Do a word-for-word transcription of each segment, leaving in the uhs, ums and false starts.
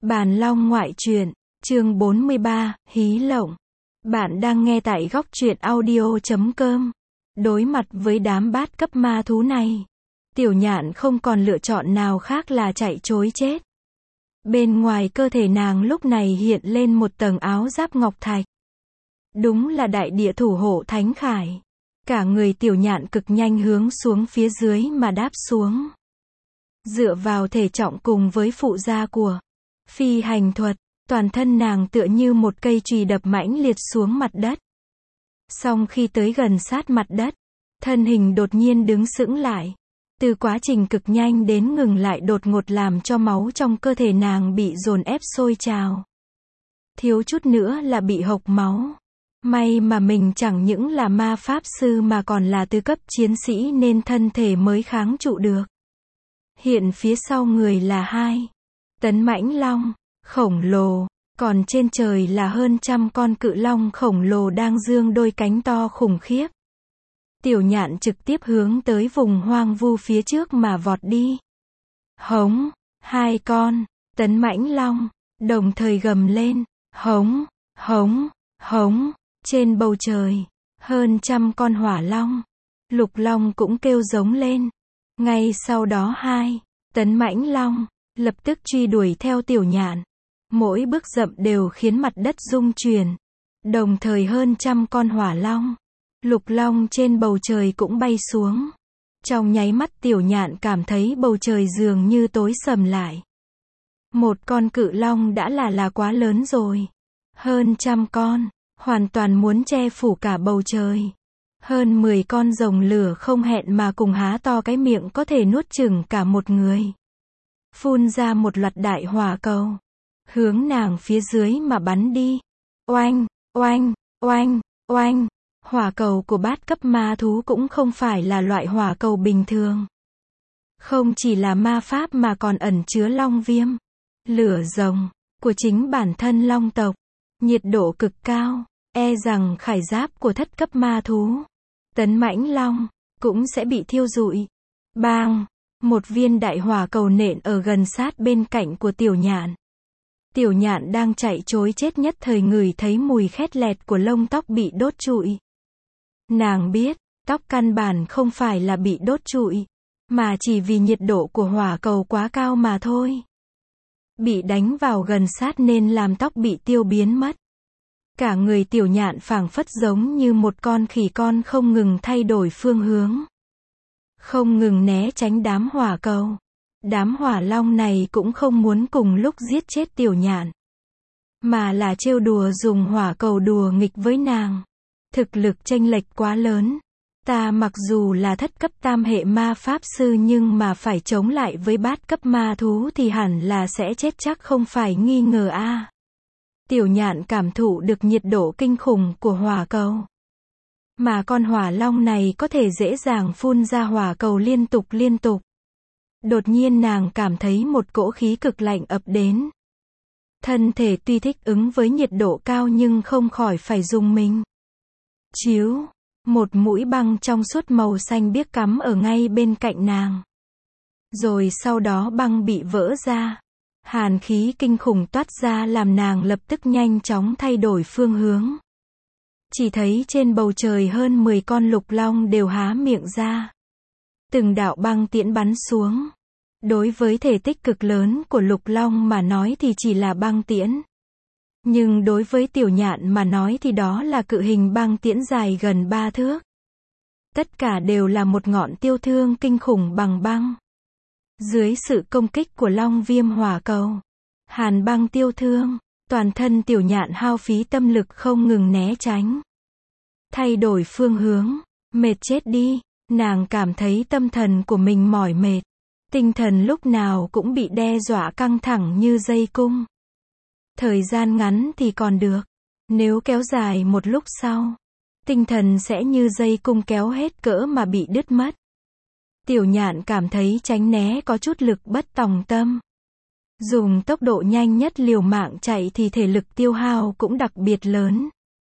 Bàn Long ngoại truyện, chương bốn mươi ba, Hí Lộng. Bạn đang nghe tại góc truyện audio chấm com. Đối mặt với đám bát cấp ma thú này, Tiểu Nhạn không còn lựa chọn nào khác là chạy trối chết. Bên ngoài cơ thể nàng lúc này hiện lên một tầng áo giáp ngọc thạch. Đúng là đại địa thủ hộ thánh khải. Cả người Tiểu Nhạn cực nhanh hướng xuống phía dưới mà đáp xuống. Dựa vào thể trọng cùng với phụ gia của phi hành thuật, toàn thân nàng tựa như một cây chùy đập mãnh liệt xuống mặt đất. Song khi tới gần sát mặt đất, thân hình đột nhiên đứng sững lại. Từ quá trình cực nhanh đến ngừng lại đột ngột làm cho máu trong cơ thể nàng bị dồn ép sôi trào. Thiếu chút nữa là bị hộc máu. May mà mình chẳng những là ma pháp sư mà còn là tứ cấp chiến sĩ nên thân thể mới kháng trụ được. Hiện phía sau người là hai tấn mãnh long, khổng lồ, còn trên trời là hơn trăm con cự long khổng lồ đang giương đôi cánh to khủng khiếp. Tiểu Nhạn trực tiếp hướng tới vùng hoang vu phía trước mà vọt đi. Hống, hai con tấn mãnh long, đồng thời gầm lên, hống, hống, hống, trên bầu trời, hơn trăm con hỏa long, lục long cũng kêu giống lên. Ngay sau đó hai tấn mãnh long lập tức truy đuổi theo Tiểu Nhạn. Mỗi bước dậm đều khiến mặt đất rung chuyển. Đồng thời hơn trăm con hỏa long, lục long trên bầu trời cũng bay xuống. Trong nháy mắt Tiểu Nhạn cảm thấy bầu trời dường như tối sầm lại. Một con cự long đã là là quá lớn rồi. Hơn trăm con, hoàn toàn muốn che phủ cả bầu trời. Hơn mười con rồng lửa không hẹn mà cùng há to cái miệng có thể nuốt chửng cả một người. Phun ra một loạt đại hỏa cầu, hướng nàng phía dưới mà bắn đi. Oanh, oanh, oanh, oanh. Hỏa cầu của bát cấp ma thú cũng không phải là loại hỏa cầu bình thường. Không chỉ là ma pháp mà còn ẩn chứa long viêm, lửa rồng, của chính bản thân long tộc. Nhiệt độ cực cao, e rằng khải giáp của thất cấp ma thú, tấn mãnh long, cũng sẽ bị thiêu rụi. Bang! Một viên đại hỏa cầu nện ở gần sát bên cạnh của Tiểu Nhạn. Tiểu Nhạn đang chạy trối chết nhất thời ngửi thấy mùi khét lẹt của lông tóc bị đốt trụi. Nàng biết, tóc căn bản không phải là bị đốt trụi, mà chỉ vì nhiệt độ của hỏa cầu quá cao mà thôi. Bị đánh vào gần sát nên làm tóc bị tiêu biến mất. Cả người Tiểu Nhạn phảng phất giống như một con khỉ con không ngừng thay đổi phương hướng. Không ngừng né tránh đám hỏa cầu. Đám hỏa long này cũng không muốn cùng lúc giết chết Tiểu Nhạn, mà là trêu đùa dùng hỏa cầu đùa nghịch với nàng. Thực lực chênh lệch quá lớn. Ta mặc dù là thất cấp tam hệ ma pháp sư nhưng mà phải chống lại với bát cấp ma thú thì hẳn là sẽ chết chắc không phải nghi ngờ a. À. Tiểu Nhạn cảm thụ được nhiệt độ kinh khủng của hỏa cầu. Mà con hỏa long này có thể dễ dàng phun ra hỏa cầu liên tục liên tục. Đột nhiên nàng cảm thấy một cỗ khí cực lạnh ập đến. Thân thể tuy thích ứng với nhiệt độ cao nhưng không khỏi phải rùng mình. Chiếu, một mũi băng trong suốt màu xanh biếc cắm ở ngay bên cạnh nàng. Rồi sau đó băng bị vỡ ra. Hàn khí kinh khủng toát ra làm nàng lập tức nhanh chóng thay đổi phương hướng. Chỉ thấy trên bầu trời hơn mười con lục long đều há miệng ra. Từng đạo băng tiễn bắn xuống. Đối với thể tích cực lớn của lục long mà nói thì chỉ là băng tiễn. Nhưng đối với Tiểu Nhạn mà nói thì đó là cự hình băng tiễn dài gần ba thước. Tất cả đều là một ngọn tiêu thương kinh khủng bằng băng. Dưới sự công kích của long viêm hỏa cầu, hàn băng tiêu thương, toàn thân Tiểu Nhạn hao phí tâm lực không ngừng né tránh. Thay đổi phương hướng, mệt chết đi, nàng cảm thấy tâm thần của mình mỏi mệt. Tinh thần lúc nào cũng bị đe dọa căng thẳng như dây cung. Thời gian ngắn thì còn được. Nếu kéo dài một lúc sau, tinh thần sẽ như dây cung kéo hết cỡ mà bị đứt mất. Tiểu Nhạn cảm thấy tránh né có chút lực bất tòng tâm. Dùng tốc độ nhanh nhất liều mạng chạy thì thể lực tiêu hao cũng đặc biệt lớn.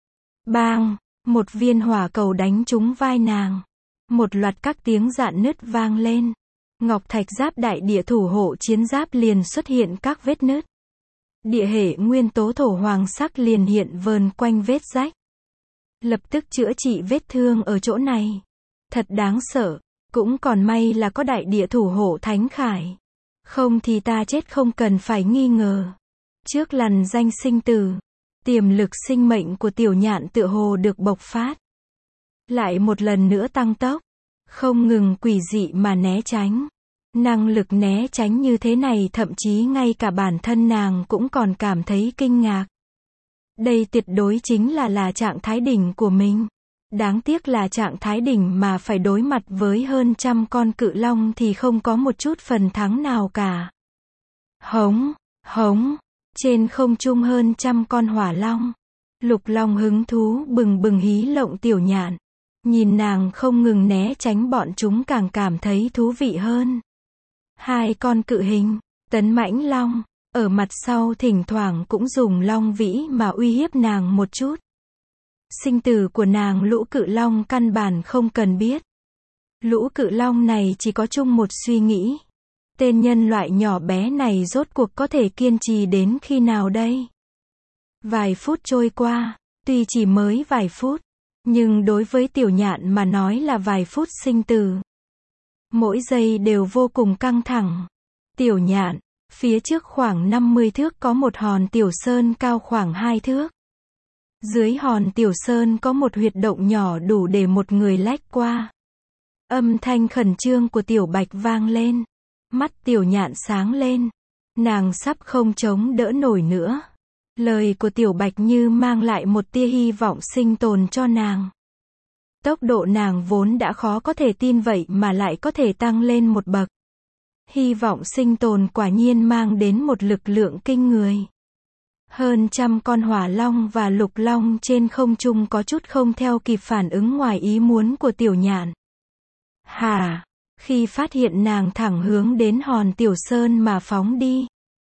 Bang! Một viên hỏa cầu đánh trúng vai nàng. Một loạt các tiếng rạn nứt vang lên. Ngọc thạch giáp đại địa thủ hộ chiến giáp liền xuất hiện các vết nứt. Địa hệ nguyên tố thổ hoàng sắc liền hiện vờn quanh vết rách. Lập tức chữa trị vết thương ở chỗ này. Thật đáng sợ, cũng còn may là có đại địa thủ hộ thánh khải. Không thì ta chết không cần phải nghi ngờ. Trước lằn danh sinh tử, tiềm lực sinh mệnh của tiểu nhạn tựa hồ được bộc phát. Lại một lần nữa tăng tốc, không ngừng quỷ dị mà né tránh. Năng lực né tránh như thế này thậm chí ngay cả bản thân nàng cũng còn cảm thấy kinh ngạc. Đây tuyệt đối chính là là trạng thái đỉnh của mình. Đáng tiếc là trạng thái đỉnh mà phải đối mặt với hơn trăm con cự long thì không có một chút phần thắng nào cả. Hống, hống, trên không trung hơn trăm con hỏa long. Lục long hứng thú bừng bừng hí lộng tiểu nhạn. Nhìn nàng không ngừng né tránh bọn chúng càng cảm thấy thú vị hơn. Hai con cự hình, tấn mãnh long, ở mặt sau thỉnh thoảng cũng dùng long vĩ mà uy hiếp nàng một chút. Sinh tử của nàng lũ cự long căn bản không cần biết. Lũ cự long này chỉ có chung một suy nghĩ. Tên nhân loại nhỏ bé này rốt cuộc có thể kiên trì đến khi nào đây? Vài phút trôi qua, tuy chỉ mới vài phút, nhưng đối với tiểu nhạn mà nói là vài phút sinh tử. Mỗi giây đều vô cùng căng thẳng. Tiểu nhạn, phía trước khoảng năm mươi thước có một hòn tiểu sơn cao khoảng hai thước. Dưới hòn tiểu sơn có một huyệt động nhỏ đủ để một người lách qua. Âm thanh khẩn trương của tiểu bạch vang lên. Mắt tiểu nhạn sáng lên. Nàng sắp không chống đỡ nổi nữa. Lời của tiểu bạch như mang lại một tia hy vọng sinh tồn cho nàng. Tốc độ nàng vốn đã khó có thể tin vậy mà lại có thể tăng lên một bậc. Hy vọng sinh tồn quả nhiên mang đến một lực lượng kinh người. Hơn trăm con hỏa long và lục long trên không trung có chút không theo kịp phản ứng ngoài ý muốn của tiểu nhạn. Hà, khi phát hiện nàng thẳng hướng đến hòn tiểu sơn mà phóng đi.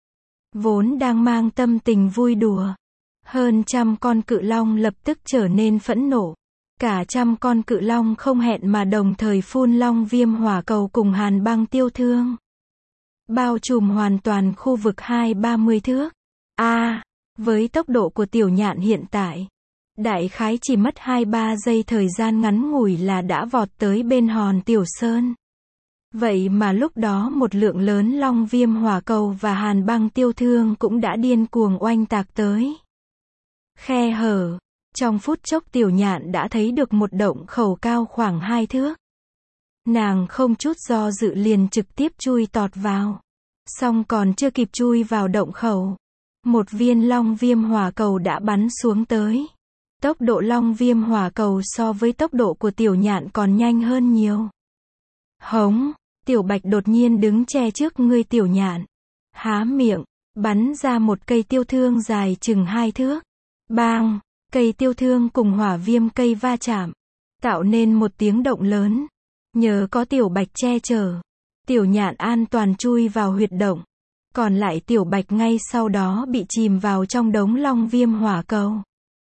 Vốn đang mang tâm tình vui đùa. Hơn trăm con cự long lập tức trở nên phẫn nộ. Cả trăm con cự long không hẹn mà đồng thời phun long viêm hỏa cầu cùng hàn băng tiêu thương. Bao trùm hoàn toàn khu vực hai ba mươi thước. A, à, với tốc độ của tiểu nhạn hiện tại, đại khái chỉ mất hai ba giây thời gian ngắn ngủi là đã vọt tới bên hòn tiểu sơn. Vậy mà lúc đó một lượng lớn long viêm hỏa cầu và hàn băng tiêu thương cũng đã điên cuồng oanh tạc tới. Khe hở. Trong phút chốc tiểu nhạn đã thấy được một động khẩu cao khoảng hai thước. Nàng không chút do dự liền trực tiếp chui tọt vào. Xong còn chưa kịp chui vào động khẩu. Một viên long viêm hỏa cầu đã bắn xuống tới. Tốc độ long viêm hỏa cầu so với tốc độ của tiểu nhạn còn nhanh hơn nhiều. Hống, tiểu bạch đột nhiên đứng che trước ngươi tiểu nhạn. Há miệng, bắn ra một cây tiêu thương dài chừng hai thước. Bang! Cây tiêu thương cùng hỏa viêm cây va chạm, tạo nên một tiếng động lớn. Nhờ có tiểu bạch che chở, tiểu nhạn an toàn chui vào huyệt động. Còn lại tiểu bạch ngay sau đó bị chìm vào trong đống long viêm hỏa cầu.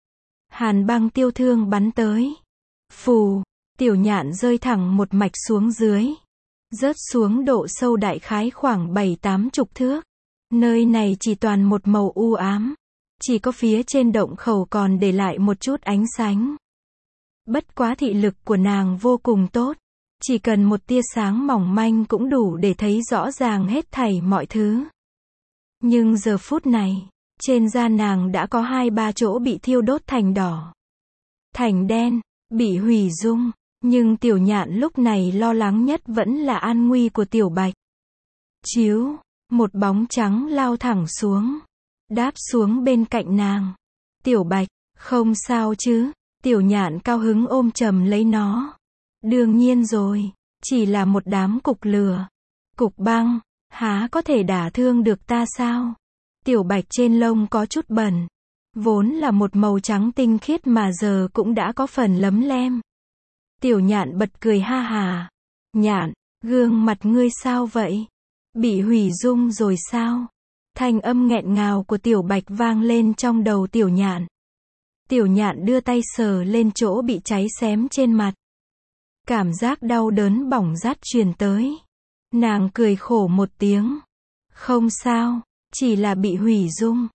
Hàn băng tiêu thương bắn tới. Phù, tiểu nhạn rơi thẳng một mạch xuống dưới. Rớt xuống độ sâu đại khái khoảng bảy tám chục thước. Nơi này chỉ toàn một màu u ám. Chỉ có phía trên động khẩu còn để lại một chút ánh sáng. Bất quá thị lực của nàng vô cùng tốt. Chỉ cần một tia sáng mỏng manh cũng đủ để thấy rõ ràng hết thảy mọi thứ. Nhưng giờ phút này, trên da nàng đã có hai ba chỗ bị thiêu đốt thành đỏ. Thành đen, bị hủy dung. Nhưng tiểu nhạn lúc này lo lắng nhất vẫn là an nguy của tiểu bạch. Chiếu, một bóng trắng lao thẳng xuống. Đáp xuống bên cạnh nàng. Tiểu bạch, không sao chứ? Tiểu nhạn cao hứng ôm chầm lấy nó. Đương nhiên rồi, chỉ là một đám cục lửa. Cục băng, há có thể đả thương được ta sao? Tiểu bạch trên lông có chút bẩn. Vốn là một màu trắng tinh khiết mà giờ cũng đã có phần lấm lem. Tiểu nhạn bật cười ha hà. Nhạn, gương mặt ngươi sao vậy? Bị hủy dung rồi sao? Thanh âm nghẹn ngào của tiểu bạch vang lên trong đầu tiểu nhạn. Tiểu nhạn đưa tay sờ lên chỗ bị cháy xém trên mặt. Cảm giác đau đớn bỏng rát truyền tới. Nàng cười khổ một tiếng. Không sao, chỉ là bị hủy dung.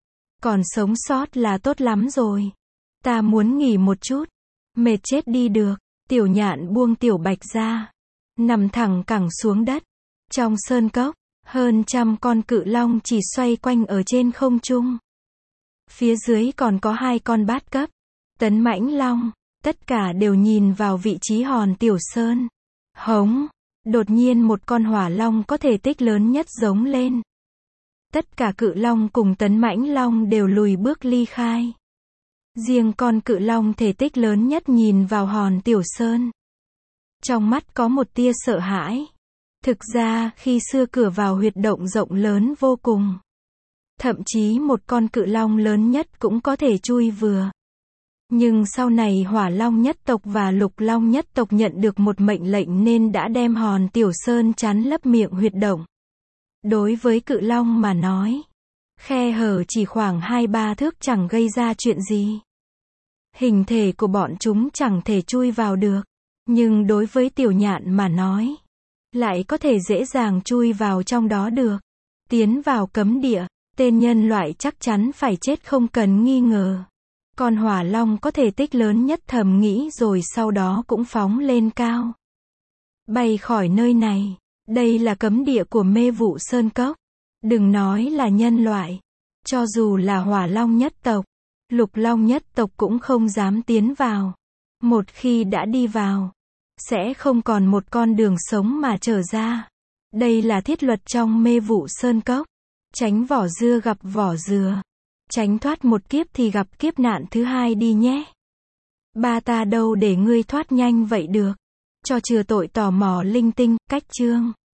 Còn sống sót là tốt lắm rồi. Ta muốn nghỉ một chút. Mệt chết đi được. Tiểu nhạn buông tiểu bạch ra. Nằm thẳng cẳng xuống đất. Trong sơn cốc, hơn trăm con cự long chỉ xoay quanh ở trên không trung. Phía dưới còn có hai con bát cấp. Tấn mãnh long. Tất cả đều nhìn vào vị trí hòn tiểu sơn. Hống. Đột nhiên một con hỏa long có thể tích lớn nhất giống lên. Tất cả cự long cùng tấn mãnh long đều lùi bước ly khai. Riêng con cự long thể tích lớn nhất nhìn vào hòn tiểu sơn. Trong mắt có một tia sợ hãi. Thực ra, khi xưa cửa vào huyệt động rộng lớn vô cùng. Thậm chí một con cự long lớn nhất cũng có thể chui vừa. Nhưng sau này hỏa long nhất tộc và lục long nhất tộc nhận được một mệnh lệnh nên đã đem hòn tiểu sơn chắn lấp miệng huyệt động. Đối với cự long mà nói, khe hở chỉ khoảng hai ba thước chẳng gây ra chuyện gì. Hình thể của bọn chúng chẳng thể chui vào được. Nhưng đối với tiểu nhạn mà nói, lại có thể dễ dàng chui vào trong đó được. Tiến vào cấm địa, tên nhân loại chắc chắn phải chết không cần nghi ngờ. Con hỏa long có thể tích lớn nhất thầm nghĩ rồi sau đó cũng phóng lên cao. Bay khỏi nơi này. Đây là cấm địa của mê vụ sơn cốc. Đừng nói là nhân loại. Cho dù là hỏa long nhất tộc, lục long nhất tộc cũng không dám tiến vào. Một khi đã đi vào, sẽ không còn một con đường sống mà trở ra. Đây là thiết luật trong mê vụ sơn cốc. Tránh vỏ dưa gặp vỏ dừa. Tránh thoát một kiếp thì gặp kiếp nạn thứ hai đi nhé. Ba ta đâu để ngươi thoát nhanh vậy được. Cho chừa tội tò mò linh tinh, cách chương.